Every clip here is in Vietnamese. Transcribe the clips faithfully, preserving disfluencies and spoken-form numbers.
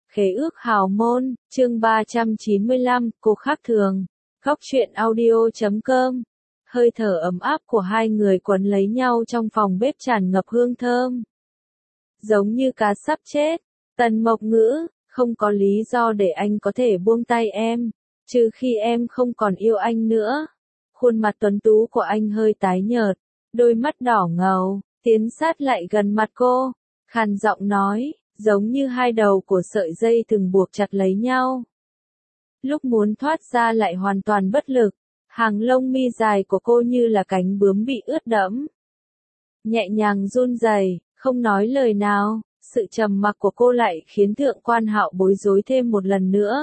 Khế ước hào môn, chương ba trăm chín mươi lăm, cô khác thường. Góc truyện audio chấm com. Hơi thở ấm áp của hai người quấn lấy nhau trong phòng bếp tràn ngập hương thơm. Giống như cá sắp chết, Tần Mộc Ngữ, không có lý do để anh có thể buông tay em, trừ khi em không còn yêu anh nữa. Khuôn mặt tuấn tú của anh hơi tái nhợt, đôi mắt đỏ ngầu, tiến sát lại gần mặt cô, khàn giọng nói, giống như hai đầu của sợi dây từng buộc chặt lấy nhau. Lúc muốn thoát ra lại hoàn toàn bất lực, hàng lông mi dài của cô như là cánh bướm bị ướt đẫm. Nhẹ nhàng run rẩy, không nói lời nào, sự trầm mặc của cô lại khiến Thượng Quan Hạo bối rối thêm một lần nữa.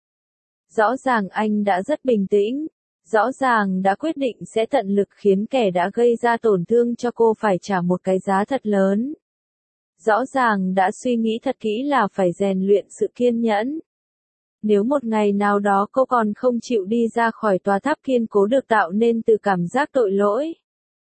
Rõ ràng anh đã rất bình tĩnh, rõ ràng đã quyết định sẽ tận lực khiến kẻ đã gây ra tổn thương cho cô phải trả một cái giá thật lớn. Rõ ràng đã suy nghĩ thật kỹ là phải rèn luyện sự kiên nhẫn. Nếu một ngày nào đó cô còn không chịu đi ra khỏi tòa tháp kiên cố được tạo nên từ cảm giác tội lỗi,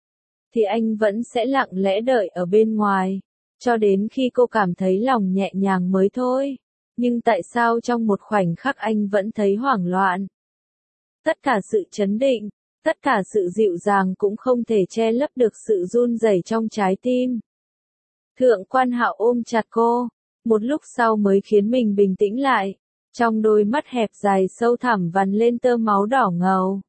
thì anh vẫn sẽ lặng lẽ đợi ở bên ngoài, cho đến khi cô cảm thấy lòng nhẹ nhàng mới thôi. Nhưng tại sao trong một khoảnh khắc anh vẫn thấy hoảng loạn? Tất cả sự trấn định, tất cả sự dịu dàng cũng không thể che lấp được sự run rẩy trong trái tim. Thượng Quan Hạo ôm chặt cô, một lúc sau mới khiến mình bình tĩnh lại, trong đôi mắt hẹp dài sâu thẳm vằn lên tơ máu đỏ ngầu.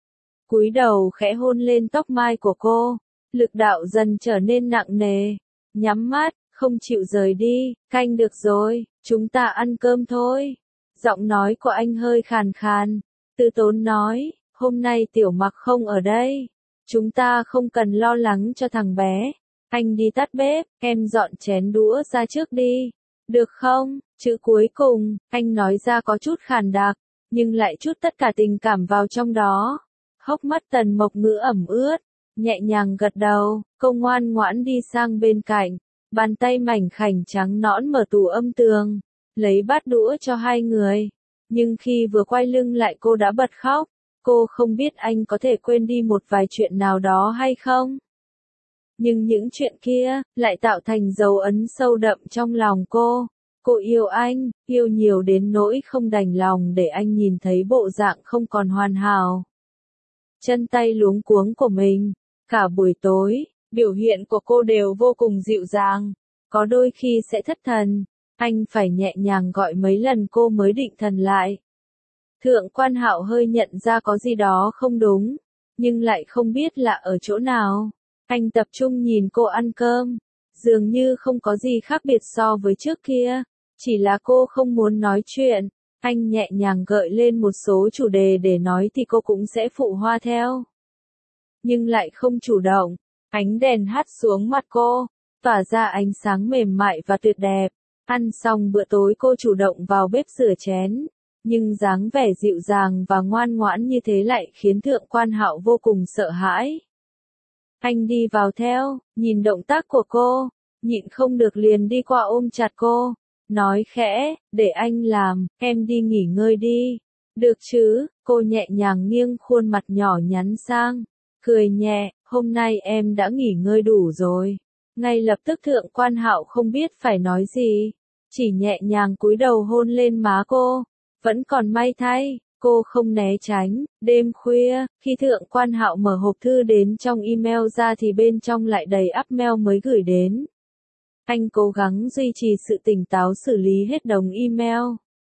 Cúi đầu khẽ hôn lên tóc mai của cô, lực đạo dần trở nên nặng nề, nhắm mắt, không chịu rời đi, canh được rồi, chúng ta ăn cơm thôi. Giọng nói của anh hơi khàn khàn, từ tốn nói, hôm nay Tiểu Mặc không ở đây, chúng ta không cần lo lắng cho thằng bé. Anh đi tắt bếp, em dọn chén đũa ra trước đi. Được không? Chữ cuối cùng, anh nói ra có chút khàn đặc, nhưng lại chút tất cả tình cảm vào trong đó. Hốc mắt Tần Mộc Ngữ ẩm ướt, nhẹ nhàng gật đầu, cô ngoan ngoãn đi sang bên cạnh, bàn tay mảnh khảnh trắng nõn mở tủ âm tường, lấy bát đũa cho hai người. Nhưng khi vừa quay lưng lại cô đã bật khóc, cô không biết anh có thể quên đi một vài chuyện nào đó hay không. Nhưng những chuyện kia, lại tạo thành dấu ấn sâu đậm trong lòng cô. Cô yêu anh, yêu nhiều đến nỗi không đành lòng để anh nhìn thấy bộ dạng không còn hoàn hảo. Chân tay luống cuống của mình, cả buổi tối, biểu hiện của cô đều vô cùng dịu dàng, có đôi khi sẽ thất thần, anh phải nhẹ nhàng gọi mấy lần cô mới định thần lại. Thượng Quan Hạo hơi nhận ra có gì đó không đúng, nhưng lại không biết là ở chỗ nào. Anh tập trung nhìn cô ăn cơm, dường như không có gì khác biệt so với trước kia, chỉ là cô không muốn nói chuyện. Anh nhẹ nhàng gợi lên một số chủ đề để nói thì cô cũng sẽ phụ hoa theo. Nhưng lại không chủ động, ánh đèn hắt xuống mặt cô, tỏa ra ánh sáng mềm mại và tuyệt đẹp. Ăn xong bữa tối cô chủ động vào bếp rửa chén, nhưng dáng vẻ dịu dàng và ngoan ngoãn như thế lại khiến Thượng Quan Hạo vô cùng sợ hãi. Anh đi vào theo, nhìn động tác của cô, nhịn không được liền đi qua ôm chặt cô, nói khẽ, để anh làm, em đi nghỉ ngơi đi. Được chứ? Cô nhẹ nhàng nghiêng khuôn mặt nhỏ nhắn sang, cười nhẹ, hôm nay em đã nghỉ ngơi đủ rồi. Ngay lập tức Thượng Quan Hạo không biết phải nói gì, chỉ nhẹ nhàng cúi đầu hôn lên má cô. Vẫn còn may thay, cô không né tránh. Đêm khuya, khi Thượng Quan Hạo mở hộp thư đến trong email ra thì bên trong lại đầy ắp mail mới gửi đến. Anh cố gắng duy trì sự tỉnh táo xử lý hết đống email,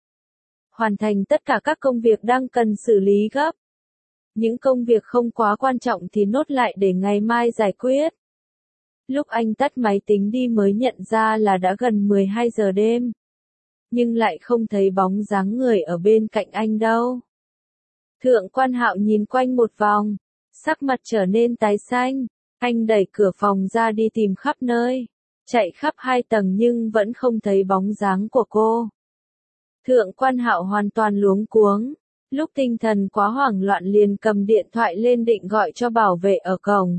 hoàn thành tất cả các công việc đang cần xử lý gấp. Những công việc không quá quan trọng thì nốt lại để ngày mai giải quyết. Lúc anh tắt máy tính đi mới nhận ra là đã gần mười hai giờ đêm, nhưng lại không thấy bóng dáng người ở bên cạnh anh đâu. Thượng Quan Hạo nhìn quanh một vòng, sắc mặt trở nên tái xanh, anh đẩy cửa phòng ra đi tìm khắp nơi, chạy khắp hai tầng nhưng vẫn không thấy bóng dáng của cô. Thượng Quan Hạo hoàn toàn luống cuống, lúc tinh thần quá hoảng loạn liền cầm điện thoại lên định gọi cho bảo vệ ở cổng,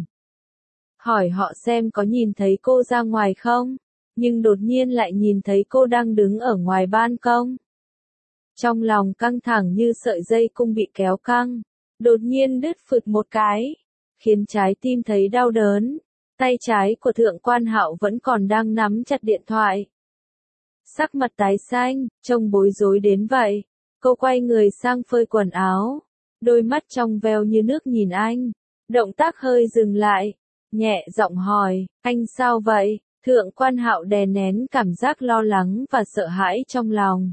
hỏi họ xem có nhìn thấy cô ra ngoài không, nhưng đột nhiên lại nhìn thấy cô đang đứng ở ngoài ban công. Trong lòng căng thẳng như sợi dây cung bị kéo căng, đột nhiên đứt phụt một cái, khiến trái tim thấy đau đớn. Tay trái của Thượng Quan Hạo vẫn còn đang nắm chặt điện thoại. sắc mặt tái xanh, trông bối rối đến vậy. Cô quay người sang phơi quần áo, đôi mắt trong veo như nước nhìn anh, động tác hơi dừng lại, nhẹ giọng hỏi, anh sao vậy? Thượng Quan Hạo đè nén cảm giác lo lắng và sợ hãi trong lòng.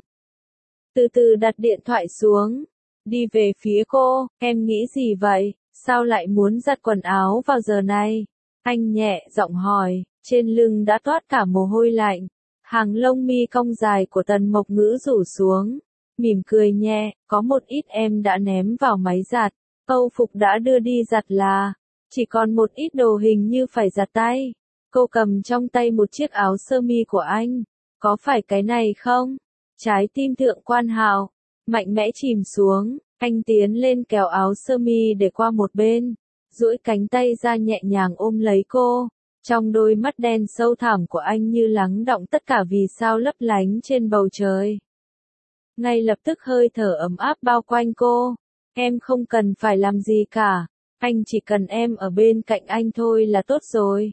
Từ từ đặt điện thoại xuống, đi về phía cô, em nghĩ gì vậy? Sao lại muốn giặt quần áo vào giờ này? Anh nhẹ giọng hỏi, trên lưng đã toát cả mồ hôi lạnh. Hàng lông mi cong dài của Tần Mộc Ngữ rủ xuống, mỉm cười nhẹ, có một ít em đã ném vào máy giặt, Âu phục đã đưa đi giặt là, chỉ còn một ít đồ hình như phải giặt tay. Cô cầm trong tay một chiếc áo sơ mi của anh, có phải cái này không? Trái tim Thượng Quan Hạo mạnh mẽ chìm xuống, anh tiến lên kéo áo sơ mi để qua một bên, duỗi cánh tay ra nhẹ nhàng ôm lấy cô. Trong đôi mắt đen sâu thẳm của anh như lắng đọng tất cả vì sao lấp lánh trên bầu trời. Ngay lập tức hơi thở ấm áp bao quanh cô. Em không cần phải làm gì cả, anh chỉ cần em ở bên cạnh anh thôi là tốt rồi.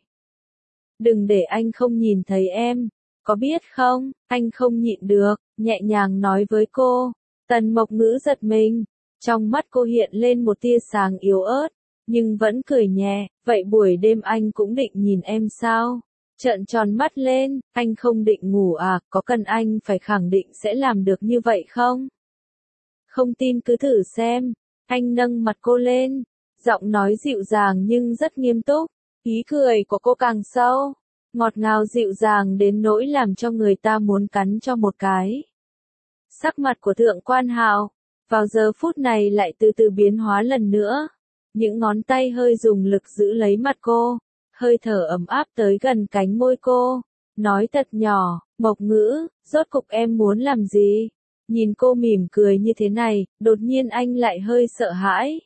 Đừng để anh không nhìn thấy em, có biết không? Anh không nhịn được, nhẹ nhàng nói với cô. Tần Mộc Ngữ giật mình, trong mắt cô hiện lên một tia sáng yếu ớt, nhưng vẫn cười nhẹ, vậy buổi đêm anh cũng định nhìn em sao? Trợn tròn mắt lên, anh không định ngủ à, có cần anh phải khẳng định sẽ làm được như vậy không? Không tin cứ thử xem, anh nâng mặt cô lên, giọng nói dịu dàng nhưng rất nghiêm túc, ý cười của cô càng sâu, ngọt ngào dịu dàng đến nỗi làm cho người ta muốn cắn cho một cái. Sắc mặt của Thượng Quan Hạo, vào giờ phút này lại từ từ biến hóa lần nữa. Những ngón tay hơi dùng lực giữ lấy mặt cô, hơi thở ấm áp tới gần cánh môi cô, nói thật nhỏ, Mộc Ngữ, rốt cục em muốn làm gì? Nhìn cô mỉm cười như thế này, đột nhiên anh lại hơi sợ hãi.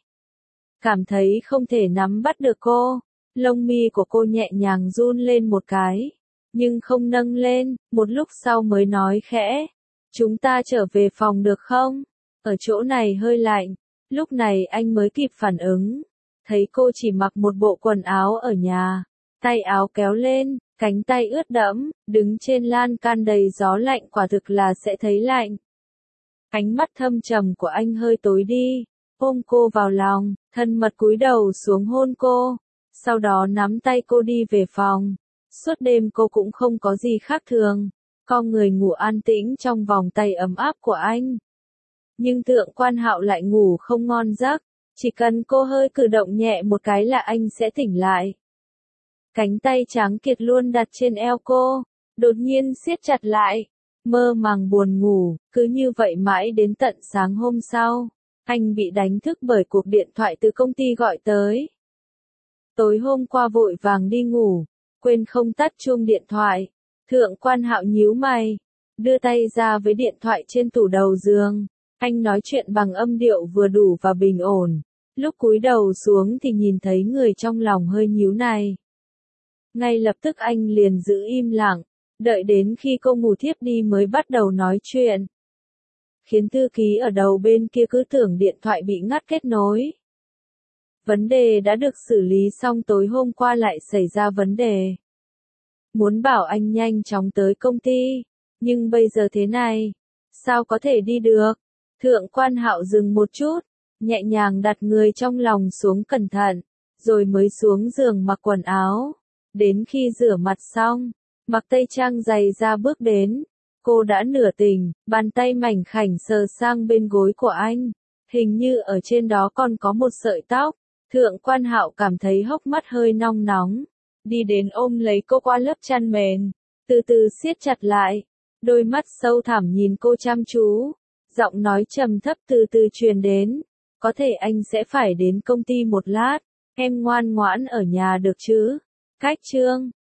Cảm thấy không thể nắm bắt được cô, lông mi của cô nhẹ nhàng run lên một cái, nhưng không nâng lên, một lúc sau mới nói khẽ, chúng ta trở về phòng được không? Ở chỗ này hơi lạnh. Lúc này anh mới kịp phản ứng, thấy cô chỉ mặc một bộ quần áo ở nhà, tay áo kéo lên, cánh tay ướt đẫm, đứng trên lan can đầy gió lạnh quả thực là sẽ thấy lạnh. Ánh mắt thâm trầm của anh hơi tối đi, ôm cô vào lòng, thân mật cúi đầu xuống hôn cô, sau đó nắm tay cô đi về phòng. Suốt đêm cô cũng không có gì khác thường, con người ngủ an tĩnh trong vòng tay ấm áp của anh. Nhưng Thượng Quan Hạo lại ngủ không ngon giấc, chỉ cần cô hơi cử động nhẹ một cái là anh sẽ tỉnh lại. Cánh tay trắng kiệt luôn đặt trên eo cô, đột nhiên siết chặt lại, mơ màng buồn ngủ, cứ như vậy mãi đến tận sáng hôm sau, anh bị đánh thức bởi cuộc điện thoại từ công ty gọi tới. Tối hôm qua vội vàng đi ngủ, quên không tắt chuông điện thoại, Thượng Quan Hạo nhíu mày, đưa tay ra với điện thoại trên tủ đầu giường. Anh nói chuyện bằng âm điệu vừa đủ và bình ổn, lúc cúi đầu xuống thì nhìn thấy người trong lòng hơi nhíu này. Ngay lập tức anh liền giữ im lặng, đợi đến khi cô ngủ thiếp đi mới bắt đầu nói chuyện. Khiến thư ký ở đầu bên kia cứ tưởng điện thoại bị ngắt kết nối. Vấn đề đã được xử lý xong tối hôm qua lại xảy ra vấn đề. Muốn bảo anh nhanh chóng tới công ty, nhưng bây giờ thế này, sao có thể đi được? Thượng Quan Hạo dừng một chút, nhẹ nhàng đặt người trong lòng xuống cẩn thận, rồi mới xuống giường mặc quần áo. Đến khi rửa mặt xong, mặc tây trang dày ra bước đến, cô đã nửa tỉnh, bàn tay mảnh khảnh sờ sang bên gối của anh, hình như ở trên đó còn có một sợi tóc. Thượng Quan Hạo cảm thấy hốc mắt hơi nong nóng, đi đến ôm lấy cô qua lớp chăn mền, từ từ siết chặt lại, đôi mắt sâu thẳm nhìn cô chăm chú. Giọng nói trầm thấp từ từ truyền đến, có thể anh sẽ phải đến công ty một lát, em ngoan ngoãn ở nhà được chứ? Cách chương